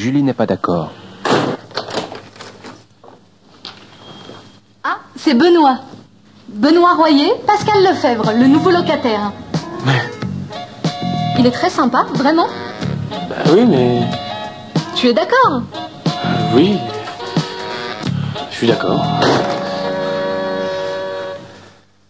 Julie n'est pas d'accord. Ah, c'est Benoît. Benoît Royer, Pascal Lefebvre, le nouveau locataire. Mais... Il est très sympa, vraiment. Bah oui, mais... Tu es d'accord? Oui. Je suis d'accord.